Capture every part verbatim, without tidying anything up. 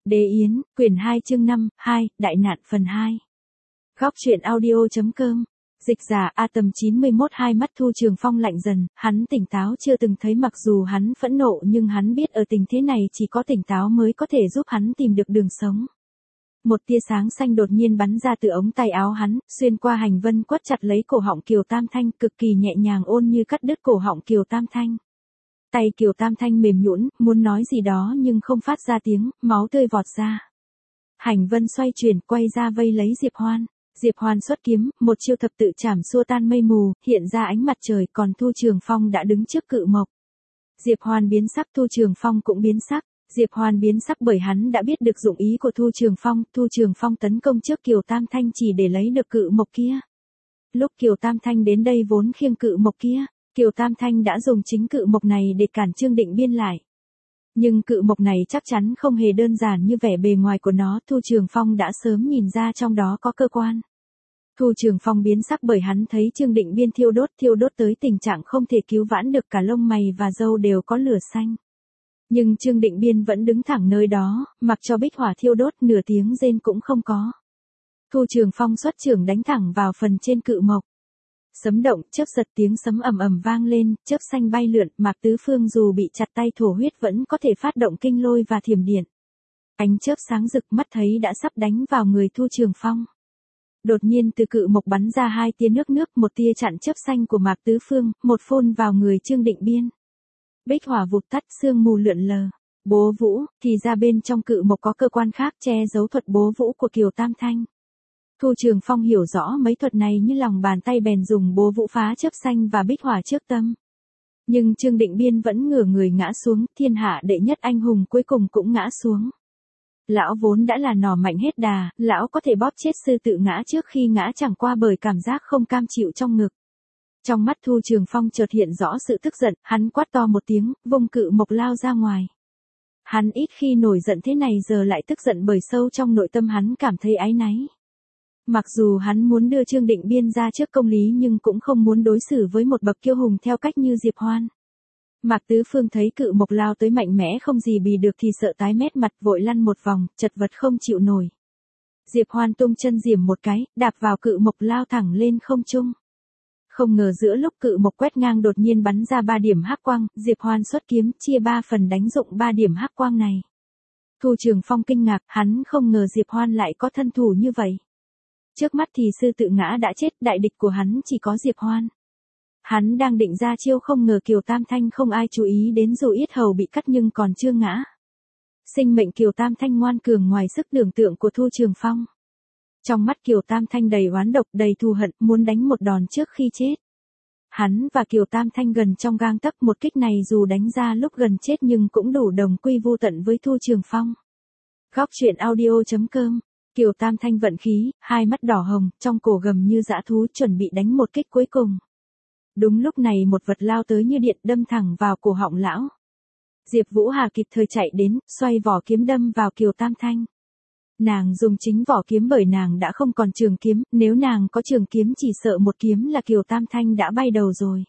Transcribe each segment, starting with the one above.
Đế Yến, quyển hai chương năm, hai, Đại nạn phần hai. Góc truyện audio.com. Dịch giả A tầm chín mươi mốt hai mắt Thu Trường Phong lạnh dần, hắn tỉnh táo chưa từng thấy, mặc dù hắn phẫn nộ nhưng hắn biết ở tình thế này chỉ có tỉnh táo mới có thể giúp hắn tìm được đường sống. Một tia sáng xanh đột nhiên bắn ra từ ống tay áo hắn, xuyên qua hành vân quất chặt lấy cổ họng Kiều Tam Thanh, cực kỳ nhẹ nhàng ôn như cắt đứt cổ họng Kiều Tam Thanh. Tay Kiều Tam Thanh mềm nhũn, muốn nói gì đó nhưng không phát ra tiếng, máu tươi vọt ra. Hành vân xoay chuyển, quay ra vây lấy Diệp Hoan. Diệp Hoan xuất kiếm, một chiêu thập tự chảm xua tan mây mù, hiện ra ánh mặt trời, còn Thu Trường Phong đã đứng trước cự mộc. Diệp Hoan biến sắc, Thu Trường Phong cũng biến sắc. Diệp Hoan biến sắc bởi hắn đã biết được dụng ý của Thu Trường Phong, Thu Trường Phong tấn công trước Kiều Tam Thanh chỉ để lấy được cự mộc kia. Lúc Kiều Tam Thanh đến đây vốn khiêng cự mộc kia, Kiều Tam Thanh đã dùng chính cự mộc này để cản Trương Định Biên lại. Nhưng cự mộc này chắc chắn không hề đơn giản như vẻ bề ngoài của nó, Thu Trường Phong đã sớm nhìn ra trong đó có cơ quan. Thu Trường Phong biến sắc bởi hắn thấy Trương Định Biên thiêu đốt, thiêu đốt tới tình trạng không thể cứu vãn được, cả lông mày và râu đều có lửa xanh. Nhưng Trương Định Biên vẫn đứng thẳng nơi đó, mặc cho bích hỏa thiêu đốt, nửa tiếng rên cũng không có. Thu Trường Phong xuất chưởng đánh thẳng vào phần trên cự mộc. Sấm động, chớp giật, tiếng sấm ầm ầm vang lên, chớp xanh bay lượn, Mạc Tứ Phương dù bị chặt tay thổ huyết vẫn có thể phát động kinh lôi và thiểm điện. Ánh chớp sáng rực, mắt thấy đã sắp đánh vào người Thu Trường Phong. Đột nhiên từ cự mộc bắn ra hai tia nước nước, một tia chặn chớp xanh của Mạc Tứ Phương, một phun vào người Trương Định Biên. Bích hỏa vụt tắt, sương mù lượn lờ. Bố Vũ, thì ra bên trong cự mộc có cơ quan khác che giấu thuật bố Vũ của Kiều Tam Thanh. Thu Trường Phong hiểu rõ mấy thuật này như lòng bàn tay, bèn dùng bố Vũ phá chớp xanh và bích hỏa trước tâm. Nhưng Trương Định Biên vẫn ngửa người ngã xuống, thiên hạ đệ nhất anh hùng cuối cùng cũng ngã xuống. Lão vốn đã là nỏ mạnh hết đà, lão có thể bóp chết sư tự ngã trước khi ngã chẳng qua bởi cảm giác không cam chịu trong ngực. Trong mắt Thu Trường Phong chợt hiện rõ sự tức giận, hắn quát to một tiếng, vung cự mộc lao ra ngoài. Hắn ít khi nổi giận thế này, giờ lại tức giận bởi sâu trong nội tâm hắn cảm thấy áy náy. Mặc dù hắn muốn đưa Trương Định Biên ra trước công lý nhưng cũng không muốn đối xử với một bậc kiêu hùng theo cách như Diệp Hoan. Mạc Tứ Phương thấy cự mộc lao tới mạnh mẽ không gì bì được thì sợ tái mét mặt, vội lăn một vòng, chật vật không chịu nổi. Diệp Hoan tung chân diểm một cái, đạp vào cự mộc lao thẳng lên không trung. Không ngờ giữa lúc cự mộc quét ngang đột nhiên bắn ra ba điểm hắc quang, Diệp Hoan xuất kiếm chia ba phần đánh dụng ba điểm hắc quang này. Thu Trường Phong kinh ngạc, hắn không ngờ Diệp Hoan lại có thân thủ như vậy. Trước mắt thì sư tự ngã đã chết, đại địch của hắn chỉ có Diệp Hoan. Hắn đang định ra chiêu, không ngờ Kiều Tam Thanh không ai chú ý đến, dù yết hầu bị cắt nhưng còn chưa ngã. Sinh mệnh Kiều Tam Thanh ngoan cường ngoài sức tưởng tượng của Thu Trường Phong. Trong mắt Kiều Tam Thanh đầy oán độc, đầy thù hận, muốn đánh một đòn trước khi chết. Hắn và Kiều Tam Thanh gần trong gang tấc, một kích này dù đánh ra lúc gần chết nhưng cũng đủ đồng quy vu tận với Thu Trường Phong. Góc truyện audio.com. Kiều Tam Thanh vận khí, hai mắt đỏ hồng, trong cổ gầm như dã thú, chuẩn bị đánh một kích cuối cùng. Đúng lúc này một vật lao tới như điện, đâm thẳng vào cổ họng lão. Diệp Vũ Hà kịp thời chạy đến, xoay vỏ kiếm đâm vào Kiều Tam Thanh. Nàng dùng chính vỏ kiếm bởi nàng đã không còn trường kiếm, nếu nàng có trường kiếm chỉ sợ một kiếm là Kiều Tam Thanh đã bay đầu rồi.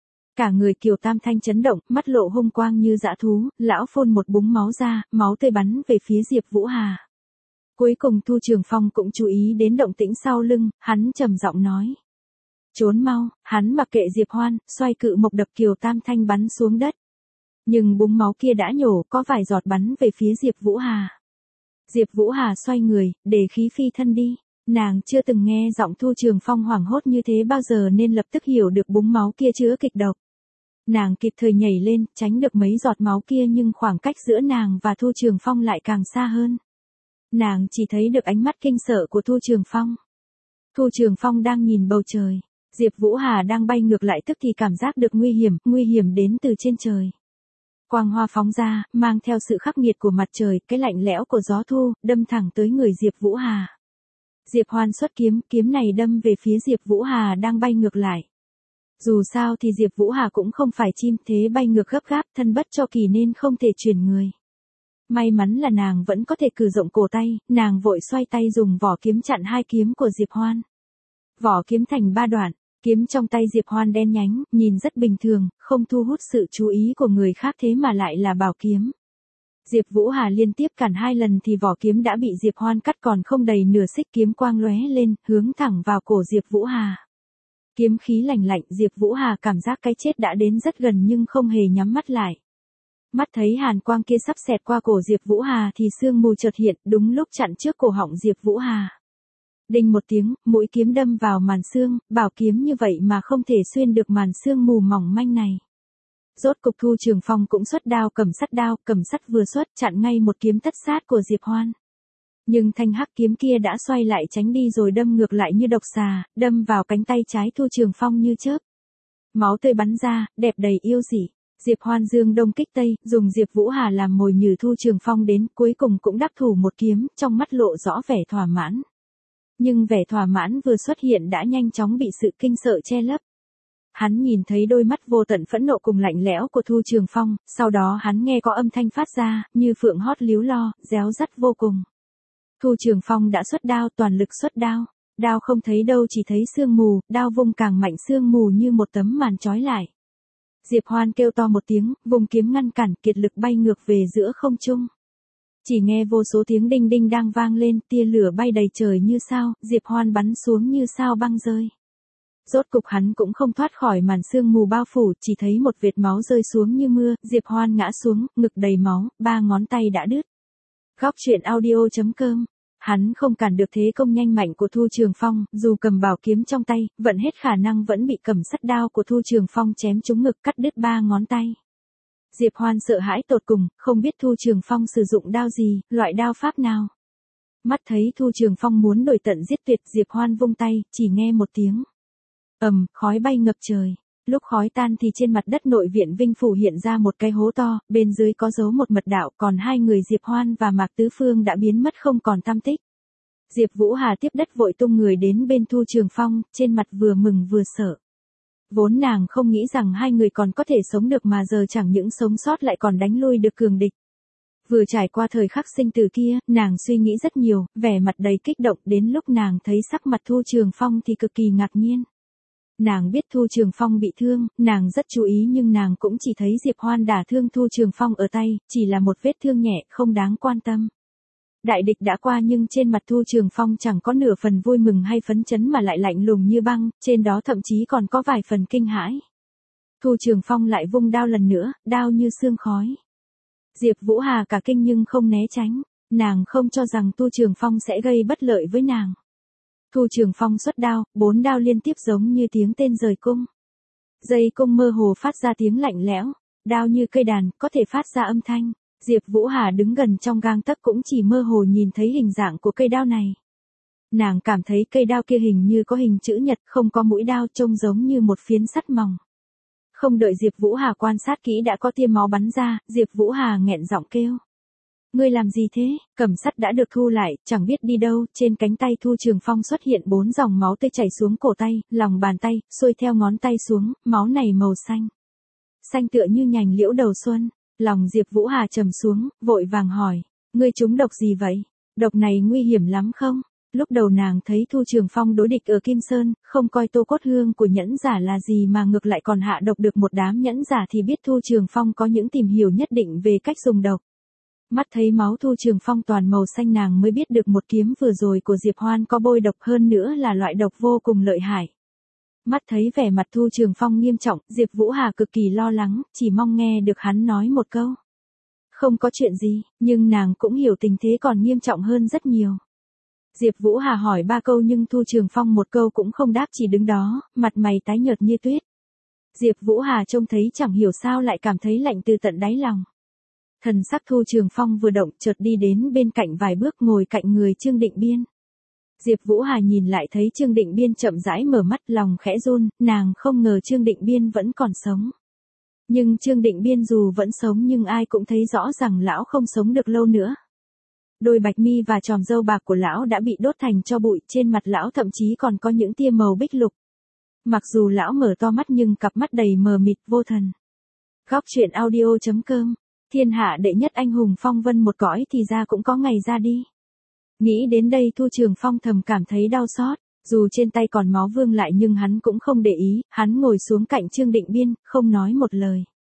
Cả người Kiều Tam Thanh chấn động, mắt lộ hung quang như dã thú, lão phun một búng máu ra, máu tươi bắn về phía Diệp Vũ Hà. Cuối cùng Thu Trường Phong cũng chú ý đến động tĩnh sau lưng, hắn trầm giọng nói. Trốn mau, hắn mặc kệ Diệp Hoan, xoay cự mộc đập Kiều Tam Thanh bắn xuống đất. Nhưng búng máu kia đã nhổ, có vài giọt bắn về phía Diệp Vũ Hà. Diệp Vũ Hà xoay người, để khí phi thân đi. Nàng chưa từng nghe giọng Thu Trường Phong hoảng hốt như thế bao giờ nên lập tức hiểu được búng máu kia chứa kịch độc. Nàng kịp thời nhảy lên, tránh được mấy giọt máu kia, nhưng khoảng cách giữa nàng và Thu Trường Phong lại càng xa hơn. Nàng chỉ thấy được ánh mắt kinh sợ của Thu Trường Phong. Thu Trường Phong đang nhìn bầu trời. Diệp Vũ Hà đang bay ngược lại, tức thì cảm giác được nguy hiểm, nguy hiểm đến từ trên trời. Quang hoa phóng ra, mang theo sự khắc nghiệt của mặt trời, cái lạnh lẽo của gió thu, đâm thẳng tới người Diệp Vũ Hà. Diệp Hoan xuất kiếm, kiếm này đâm về phía Diệp Vũ Hà đang bay ngược lại. Dù sao thì Diệp Vũ Hà cũng không phải chim, thế bay ngược gấp gáp, thân bất cho kỳ nên không thể chuyển người. May mắn là nàng vẫn có thể cử rộng cổ tay, nàng vội xoay tay dùng vỏ kiếm chặn hai kiếm của Diệp Hoan. Vỏ kiếm thành ba đoạn, kiếm trong tay Diệp Hoan đen nhánh, nhìn rất bình thường, không thu hút sự chú ý của người khác, thế mà lại là bảo kiếm. Diệp Vũ Hà liên tiếp cản hai lần thì vỏ kiếm đã bị Diệp Hoan cắt còn không đầy nửa xích, kiếm quang lóe lên, hướng thẳng vào cổ Diệp Vũ Hà. Kiếm khí lạnh lạnh, Diệp Vũ Hà cảm giác cái chết đã đến rất gần nhưng không hề nhắm mắt lại. Mắt thấy hàn quang kia sắp xẹt qua cổ Diệp Vũ Hà thì sương mù chợt hiện, đúng lúc chặn trước cổ họng Diệp Vũ Hà. Đinh một tiếng, mũi kiếm đâm vào màn xương, bảo kiếm như vậy mà không thể xuyên được màn xương mù mỏng manh này. Rốt cục Thu Trường Phong cũng xuất đao, cầm sắt đao, cầm sắt vừa xuất, chặn ngay một kiếm tất sát của Diệp Hoan. Nhưng thanh hắc kiếm kia đã xoay lại tránh đi rồi đâm ngược lại như độc xà, đâm vào cánh tay trái Thu Trường Phong như chớp. Máu tươi bắn ra, đẹp đầy yêu dị. Diệp Hoan dương đông kích tây, dùng Diệp Vũ Hà làm mồi nhử Thu Trường Phong đến, cuối cùng cũng đắc thủ một kiếm, trong mắt lộ rõ vẻ thỏa mãn. Nhưng vẻ thỏa mãn vừa xuất hiện đã nhanh chóng bị sự kinh sợ che lấp. Hắn nhìn thấy đôi mắt vô tận phẫn nộ cùng lạnh lẽo của Thu Trường Phong, sau đó hắn nghe có âm thanh phát ra, như phượng hót líu lo, réo rắt vô cùng. Thu Trường Phong đã xuất đao, toàn lực xuất đao. Đao không thấy đâu, chỉ thấy sương mù, đao vung càng mạnh, sương mù như một tấm màn trói lại. Diệp Hoan kêu to một tiếng, vùng kiếm ngăn cản, kiệt lực bay ngược về giữa không trung. Chỉ nghe vô số tiếng đinh đinh đang vang lên, tia lửa bay đầy trời như sao, Diệp Hoan bắn xuống như sao băng rơi. Rốt cục hắn cũng không thoát khỏi màn sương mù bao phủ, chỉ thấy một vệt máu rơi xuống như mưa, Diệp Hoan ngã xuống, ngực đầy máu, ba ngón tay đã đứt. Góc truyện audio chấm com. Hắn không cản được thế công nhanh mạnh của Thu Trường Phong, dù cầm bảo kiếm trong tay, vận hết khả năng vẫn bị cầm sắt đao của Thu Trường Phong chém trúng ngực, cắt đứt ba ngón tay. Diệp Hoan sợ hãi tột cùng, không biết Thu Trường Phong sử dụng đao gì, loại đao pháp nào. Mắt thấy Thu Trường Phong muốn đuổi tận giết tuyệt, Diệp Hoan vung tay, chỉ nghe một tiếng ầm, khói bay ngập trời. Lúc khói tan thì trên mặt đất nội viện Vinh Phủ hiện ra một cái hố to, bên dưới có dấu một mật đạo, còn hai người Diệp Hoan và Mạc Tứ Phương đã biến mất không còn tăm tích. Diệp Vũ Hà tiếp đất vội tung người đến bên Thu Trường Phong, trên mặt vừa mừng vừa sợ. Vốn nàng không nghĩ rằng hai người còn có thể sống được mà giờ chẳng những sống sót lại còn đánh lui được cường địch. Vừa trải qua thời khắc sinh tử kia, nàng suy nghĩ rất nhiều, vẻ mặt đầy kích động, đến lúc nàng thấy sắc mặt Thu Trường Phong thì cực kỳ ngạc nhiên. Nàng biết Thu Trường Phong bị thương, nàng rất chú ý nhưng nàng cũng chỉ thấy Diệp Hoan đả thương Thu Trường Phong ở tay, chỉ là một vết thương nhẹ, không đáng quan tâm. Đại địch đã qua nhưng trên mặt Thu Trường Phong chẳng có nửa phần vui mừng hay phấn chấn mà lại lạnh lùng như băng, trên đó thậm chí còn có vài phần kinh hãi. Thu Trường Phong lại vung đao lần nữa, đao như sương khói. Diệp Vũ Hà cả kinh nhưng không né tránh, nàng không cho rằng Thu Trường Phong sẽ gây bất lợi với nàng. Thu Trường Phong xuất đao, bốn đao liên tiếp giống như tiếng tên rời cung. Dây cung mơ hồ phát ra tiếng lạnh lẽo, đao như cây đàn, có thể phát ra âm thanh. Diệp Vũ Hà đứng gần trong gang tấc cũng chỉ mơ hồ nhìn thấy hình dạng của cây đao này. Nàng cảm thấy cây đao kia hình như có hình chữ nhật, không có mũi đao, trông giống như một phiến sắt mỏng. Không đợi Diệp Vũ Hà quan sát kỹ đã có tia máu bắn ra, Diệp Vũ Hà nghẹn giọng kêu. Ngươi làm gì thế? Cầm sắt đã được thu lại, chẳng biết đi đâu, trên cánh tay Thu Trường Phong xuất hiện bốn dòng máu tươi chảy xuống cổ tay, lòng bàn tay, xuôi theo ngón tay xuống, máu này màu xanh. Xanh tựa như nhành liễu đầu xuân, lòng Diệp Vũ Hà trầm xuống, vội vàng hỏi, ngươi trúng độc gì vậy? Độc này nguy hiểm lắm không? Lúc đầu nàng thấy Thu Trường Phong đối địch ở Kim Sơn, không coi Tô Cốt Hương của nhẫn giả là gì mà ngược lại còn hạ độc được một đám nhẫn giả thì biết Thu Trường Phong có những tìm hiểu nhất định về cách dùng độc. Mắt thấy máu Thu Trường Phong toàn màu xanh nàng mới biết được một kiếm vừa rồi của Diệp Hoan có bôi độc, hơn nữa là loại độc vô cùng lợi hại. Mắt thấy vẻ mặt Thu Trường Phong nghiêm trọng, Diệp Vũ Hà cực kỳ lo lắng, chỉ mong nghe được hắn nói một câu. Không có chuyện gì, nhưng nàng cũng hiểu tình thế còn nghiêm trọng hơn rất nhiều. Diệp Vũ Hà hỏi ba câu nhưng Thu Trường Phong một câu cũng không đáp, chỉ đứng đó, mặt mày tái nhợt như tuyết. Diệp Vũ Hà trông thấy chẳng hiểu sao lại cảm thấy lạnh từ tận đáy lòng. Thần sắc Thu Trường Phong vừa động, chợt đi đến bên cạnh vài bước, ngồi cạnh người Trương Định Biên. Diệp Vũ Hà nhìn lại thấy Trương Định Biên chậm rãi mở mắt, lòng khẽ run, nàng không ngờ Trương Định Biên vẫn còn sống. Nhưng Trương Định Biên dù vẫn sống nhưng ai cũng thấy rõ rằng lão không sống được lâu nữa. Đôi bạch mi và tròm râu bạc của lão đã bị đốt thành tro bụi, trên mặt lão thậm chí còn có những tia màu bích lục. Mặc dù lão mở to mắt nhưng cặp mắt đầy mờ mịt vô thần. Góc truyện audio chấm com. Thiên hạ đệ nhất anh hùng phong vân một cõi thì ra cũng có ngày ra đi. Nghĩ đến đây Thu Trường Phong thầm cảm thấy đau xót, dù trên tay còn máu vương lại nhưng hắn cũng không để ý, hắn ngồi xuống cạnh Trương Định Biên, không nói một lời.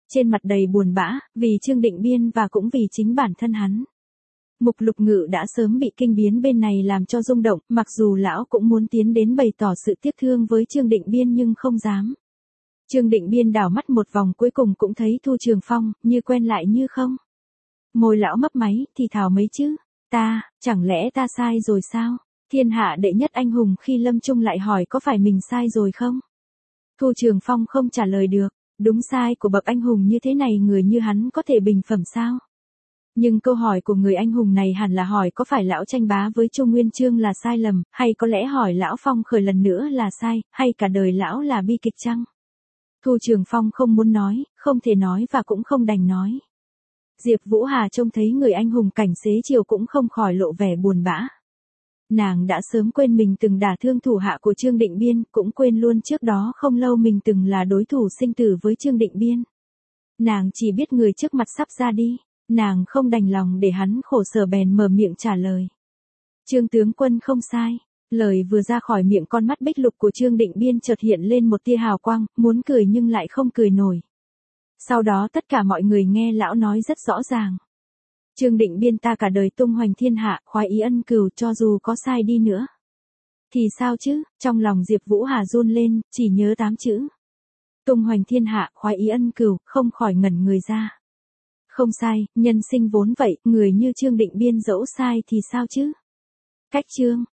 trên mặt đầy buồn bã, vì Trương Định Biên và cũng vì chính bản thân hắn. Mục Lục Ngự đã sớm bị kinh biến bên này làm cho rung động, mặc dù lão cũng muốn tiến đến bày tỏ sự tiếc thương với Trương Định Biên nhưng không dám. Trương Định Biên đảo mắt một vòng cuối cùng cũng thấy Thu Trường Phong, như quen lại như không. Môi lão mấp máy, thì thào mấy chứ, ta, chẳng lẽ ta sai rồi sao? Thiên hạ đệ nhất anh hùng khi lâm chung lại hỏi có phải mình sai rồi không? Thu Trường Phong không trả lời được, đúng sai của bậc anh hùng như thế này người như hắn có thể bình phẩm sao? Nhưng câu hỏi của người anh hùng này hẳn là hỏi có phải lão tranh bá với Chu Nguyên Chương là sai lầm, hay có lẽ hỏi lão phong khởi lần nữa là sai, hay cả đời lão là bi kịch chăng? Thu Trường Phong không muốn nói, không thể nói và cũng không đành nói. Diệp Vũ Hà trông thấy người anh hùng cảnh xế chiều cũng không khỏi lộ vẻ buồn bã. Nàng đã sớm quên mình từng đả thương thủ hạ của Trương Định Biên, cũng quên luôn trước đó không lâu mình từng là đối thủ sinh tử với Trương Định Biên. Nàng chỉ biết người trước mặt sắp ra đi, nàng không đành lòng để hắn khổ sở bèn mở miệng trả lời. Trương tướng quân không sai. Lời vừa ra khỏi miệng con mắt bích lục của Trương Định Biên chợt hiện lên một tia hào quang, muốn cười nhưng lại không cười nổi. Sau đó tất cả mọi người nghe lão nói rất rõ ràng. Trương Định Biên ta cả đời tung hoành thiên hạ, khoái ý ân cừu cho dù có sai đi nữa. Thì sao chứ, trong lòng Diệp Vũ Hà run lên, chỉ nhớ tám chữ. Tung hoành thiên hạ, khoái ý ân cừu, không khỏi ngẩn người ra. Không sai, nhân sinh vốn vậy, người như Trương Định Biên dẫu sai thì sao chứ? Cách Trương